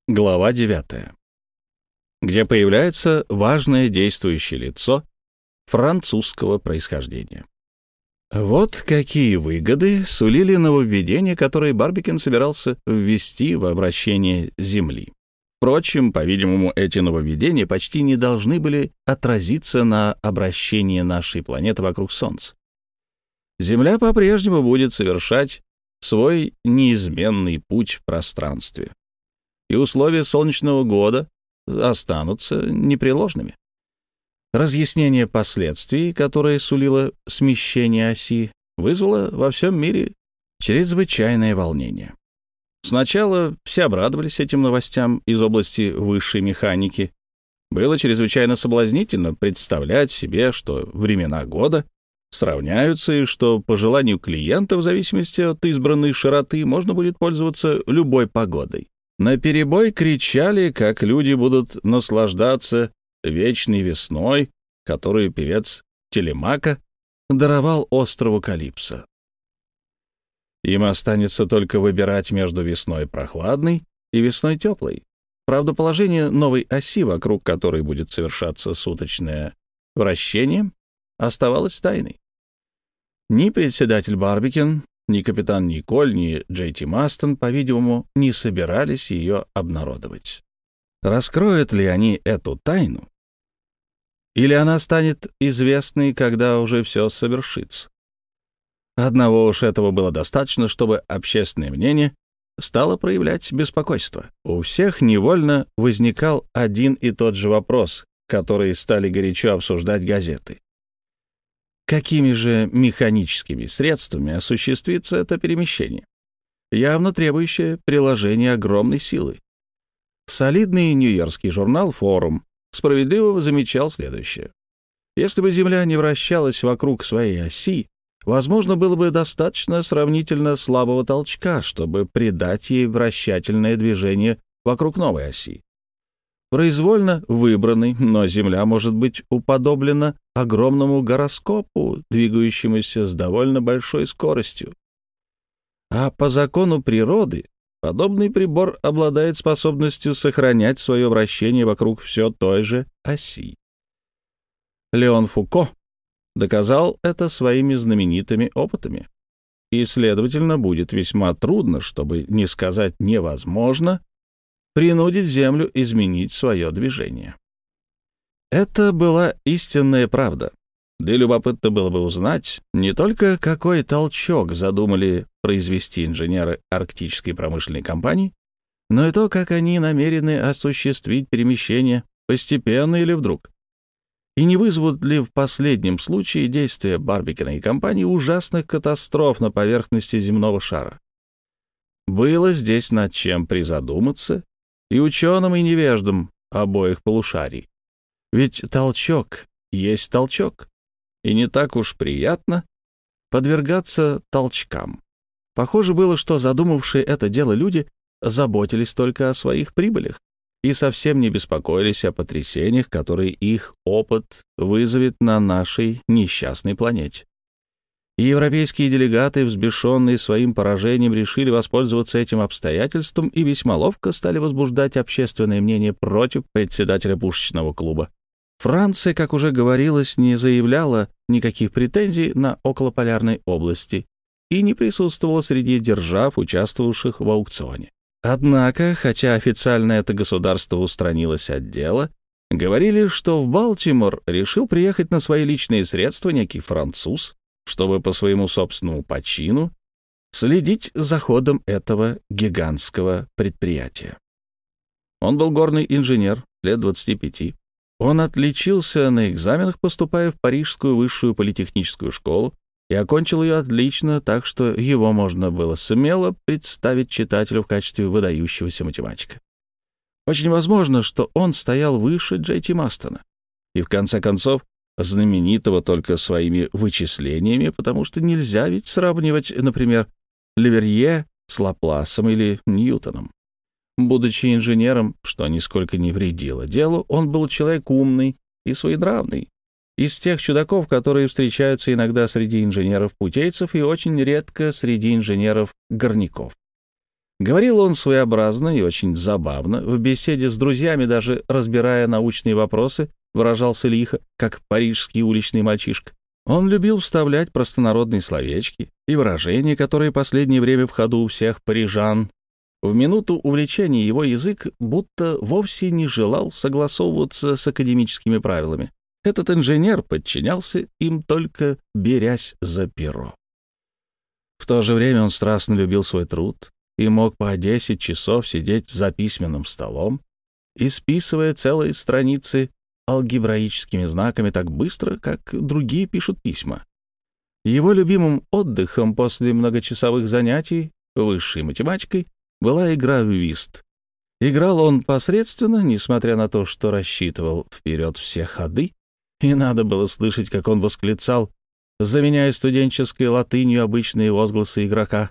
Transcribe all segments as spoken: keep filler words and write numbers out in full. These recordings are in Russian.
Глава девятая, где появляется важное действующее лицо французского происхождения. Вот какие выгоды сулили нововведения, которые Барбикен собирался ввести в обращение Земли. Впрочем, по-видимому, эти нововведения почти не должны были отразиться на обращении нашей планеты вокруг Солнца. Земля по-прежнему будет совершать свой неизменный путь в пространстве, и условия солнечного года останутся непреложными. Разъяснение последствий, которые сулило смещение оси, вызвало во всем мире чрезвычайное волнение. Сначала все обрадовались этим новостям из области высшей механики. Было чрезвычайно соблазнительно представлять себе, что времена года сравняются и что по желанию клиента, в зависимости от избранной широты, можно будет пользоваться любой погодой. Наперебой кричали, как люди будут наслаждаться вечной весной, которую певец Телемака даровал острову Калипсо. Им останется только выбирать между весной прохладной и весной теплой. Правда, положение новой оси, вокруг которой будет совершаться суточное вращение, оставалось тайной. Ни председатель Барбикен, ни капитан Николь, ни Джей Ти Мастон, по-видимому, не собирались ее обнародовать. Раскроют ли они эту тайну? Или она станет известной, когда уже все совершится? Одного уж этого было достаточно, чтобы общественное мнение стало проявлять беспокойство. У всех невольно возникал один и тот же вопрос, который стали горячо обсуждать газеты. Какими же механическими средствами осуществится это перемещение, явно требующее приложения огромной силы? Солидный нью-йоркский журнал «Форум» справедливо замечал следующее. Если бы Земля не вращалась вокруг своей оси, возможно, было бы достаточно сравнительно слабого толчка, чтобы придать ей вращательное движение вокруг новой оси. Произвольно выбранный, но Земля может быть уподоблена огромному гороскопу, двигающемуся с довольно большой скоростью. А по закону природы подобный прибор обладает способностью сохранять свое вращение вокруг все той же оси. Леон Фуко доказал это своими знаменитыми опытами, и, следовательно, будет весьма трудно, чтобы не сказать невозможно, принудить Землю изменить свое движение. Это была истинная правда. Да и любопытно было бы узнать не только, какой толчок задумали произвести инженеры Арктической промышленной компании, но и то, как они намерены осуществить перемещение, постепенно или вдруг. И не вызовут ли в последнем случае действия Барбикена и компании ужасных катастроф на поверхности земного шара? Было здесь над чем призадуматься и ученым, и невеждам обоих полушарий. Ведь толчок есть толчок, и не так уж приятно подвергаться толчкам. Похоже было, что задумавшие это дело люди заботились только о своих прибылях и совсем не беспокоились о потрясениях, которые их опыт вызовет на нашей несчастной планете. И европейские делегаты, взбешенные своим поражением, решили воспользоваться этим обстоятельством и весьма ловко стали возбуждать общественное мнение против председателя пушечного клуба. Франция, как уже говорилось, не заявляла никаких претензий на околополярной области и не присутствовала среди держав, участвовавших в аукционе. Однако, хотя официально это государство устранилось от дела, говорили, что в Балтимор решил приехать на свои личные средства некий француз, чтобы по своему собственному почину следить за ходом этого гигантского предприятия. Он был горный инженер, лет двадцати пяти. Он отличился на экзаменах, поступая в Парижскую высшую политехническую школу, и окончил ее отлично, так что его можно было смело представить читателю в качестве выдающегося математика. Очень возможно, что он стоял выше Джей Ти Мастона и, в конце концов, знаменитого только своими вычислениями, потому что нельзя ведь сравнивать, например, Леверье с Лапласом или Ньютоном. Будучи инженером, что нисколько не вредило делу, он был человек умный и своенравный, из тех чудаков, которые встречаются иногда среди инженеров-путейцев и очень редко среди инженеров-горняков. Говорил он своеобразно и очень забавно. В беседе с друзьями, даже разбирая научные вопросы, выражался лихо, как парижский уличный мальчишка. Он любил вставлять простонародные словечки и выражения, которые в последнее время в ходу у всех парижан. В минуту увлечения его язык будто вовсе не желал согласовываться с академическими правилами. Этот инженер подчинялся им, только берясь за перо. В то же время он страстно любил свой труд и мог по десять часов сидеть за письменным столом, исписывая целые страницы алгебраическими знаками так быстро, как другие пишут письма. Его любимым отдыхом после многочасовых занятий высшей математикой была игра в вист. Играл он посредственно, несмотря на то, что рассчитывал вперед все ходы, и надо было слышать, как он восклицал, заменяя студенческой латынью обычные возгласы игрока.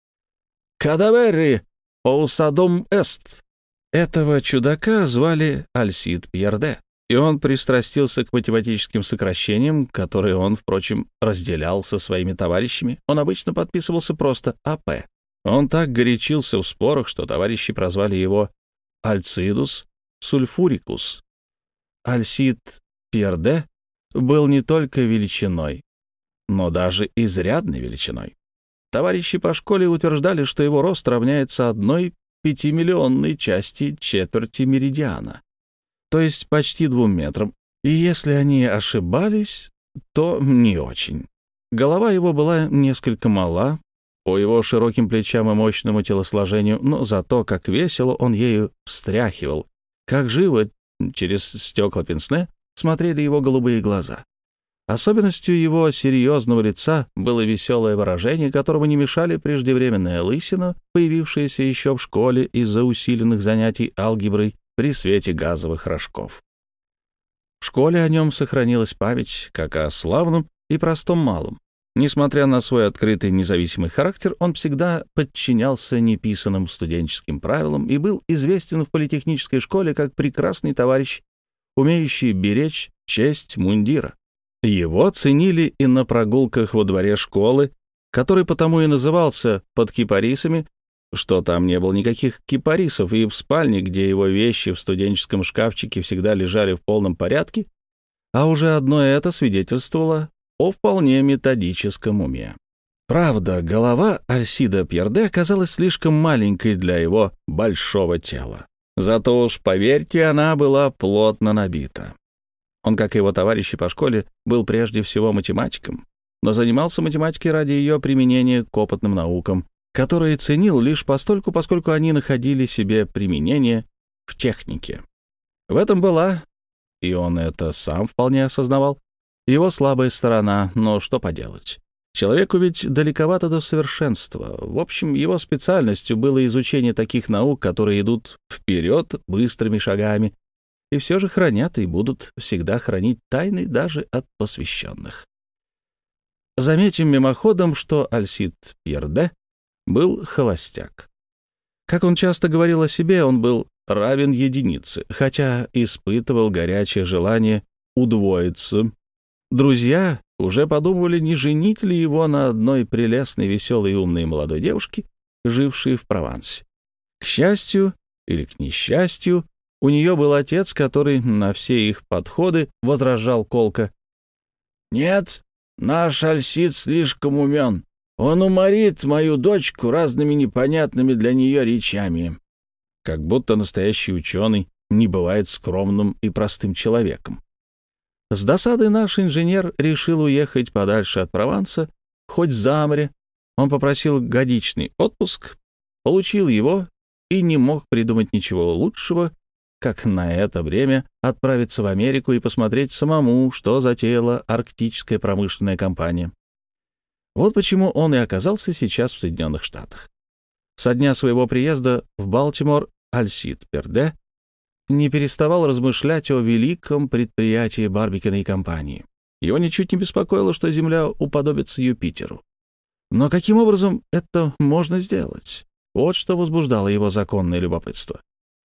«Кадавери поусадум эст». Этого чудака звали Альсид Пьерде, и он пристрастился к математическим сокращениям, которые он, впрочем, разделял со своими товарищами. Он обычно подписывался просто А П. Он так горячился в спорах, что товарищи прозвали его Альцидус Сульфурикус. Альсид Пьерде был не только величиной, но даже изрядной величиной. Товарищи по школе утверждали, что его рост равняется одной пятимиллионной части четверти меридиана, то есть почти двум метрам, и если они ошибались, то не очень. Голова его была несколько мала, по его широким плечам и мощному телосложению, но зато как весело он ею встряхивал, как живо через стекла пенсне смотрели его голубые глаза. Особенностью его серьезного лица было веселое выражение, которому не мешали преждевременная лысина, появившаяся еще в школе из-за усиленных занятий алгеброй при свете газовых рожков. В школе о нем сохранилась память как о славном и простом малом. Несмотря на свой открытый независимый характер, он всегда подчинялся неписанным студенческим правилам и был известен в политехнической школе как прекрасный товарищ, умеющий беречь честь мундира. Его ценили и на прогулках во дворе школы, который потому и назывался «под кипарисами», что там не было никаких кипарисов, и в спальне, где его вещи в студенческом шкафчике всегда лежали в полном порядке, а уже одно это свидетельствовало о вполне методическом уме. Правда, голова Альсида Пьерде оказалась слишком маленькой для его большого тела. Зато уж, поверьте, она была плотно набита. Он, как и его товарищи по школе, был прежде всего математиком, но занимался математикой ради ее применения к опытным наукам, которые ценил лишь постольку, поскольку они находили себе применение в технике. В этом была, и он это сам вполне осознавал, его слабая сторона, но что поделать. Человеку ведь далековато до совершенства. В общем, его специальностью было изучение таких наук, которые идут вперед быстрыми шагами, и все же хранят и будут всегда хранить тайны даже от посвященных. Заметим мимоходом, что Альсид Пьерде был холостяк. Как он часто говорил о себе, он был равен единице, хотя испытывал горячее желание удвоиться. Друзья уже подумывали, не женить ли его на одной прелестной, веселой и умной молодой девушке, жившей в Провансе. К счастью или к несчастью, у нее был отец, который на все их подходы возражал колко: «Нет, наш Альсид слишком умен. Он уморит мою дочку разными непонятными для нее речами». Как будто настоящий ученый не бывает скромным и простым человеком. С досадой наш инженер решил уехать подальше от Прованса, хоть за море. Он попросил годичный отпуск, получил его и не мог придумать ничего лучшего, как на это время отправиться в Америку и посмотреть самому, что затеяла арктическая промышленная компания. Вот почему он и оказался сейчас в Соединенных Штатах. Со дня своего приезда в Балтимор Альсид Пьерде не переставал размышлять о великом предприятии Барбикиной компании. Его ничуть не беспокоило, что Земля уподобится Юпитеру. Но каким образом это можно сделать? Вот что возбуждало его законное любопытство.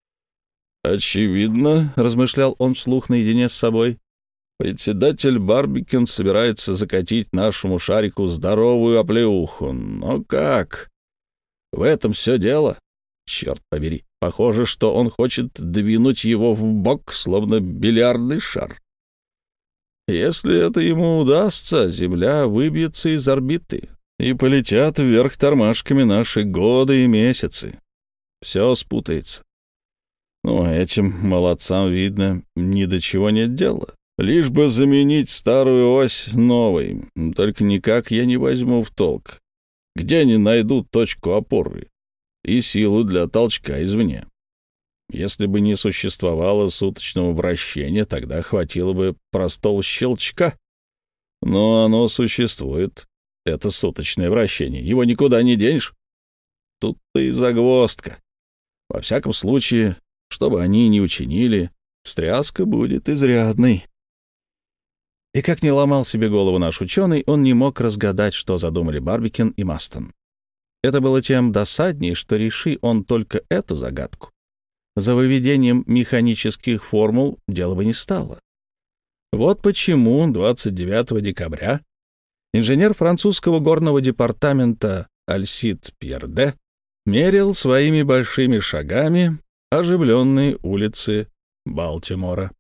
«Очевидно, — размышлял он вслух наедине с собой, — председатель Барбикин собирается закатить нашему шарику здоровую оплеуху. Но как? В этом все дело. Черт побери, похоже, что он хочет двинуть его в бок, словно бильярдный шар. Если это ему удастся, Земля выбьется из орбиты, и полетят вверх тормашками наши годы и месяцы. Все спутается. Ну, этим молодцам, видно, ни до чего нет дела. Лишь бы заменить старую ось новой. Только никак я не возьму в толк, где они найдут точку опоры и силу для толчка извне. Если бы не существовало суточного вращения, тогда хватило бы простого щелчка. Но оно существует. Это суточное вращение. Его никуда не денешь. Тут-то и загвоздка. Во всяком случае, что бы они ни учинили, встряска будет изрядной. И как ни ломал себе голову наш ученый, он не мог разгадать, что задумали Барбикен и Мастон. Это было тем досадней, что реши он только эту загадку. За выведением механических формул дело бы не стало. Вот почему двадцать девятого декабря инженер французского горного департамента Альсид Пьерде мерил своими большими шагами оживленные улицы Балтимора.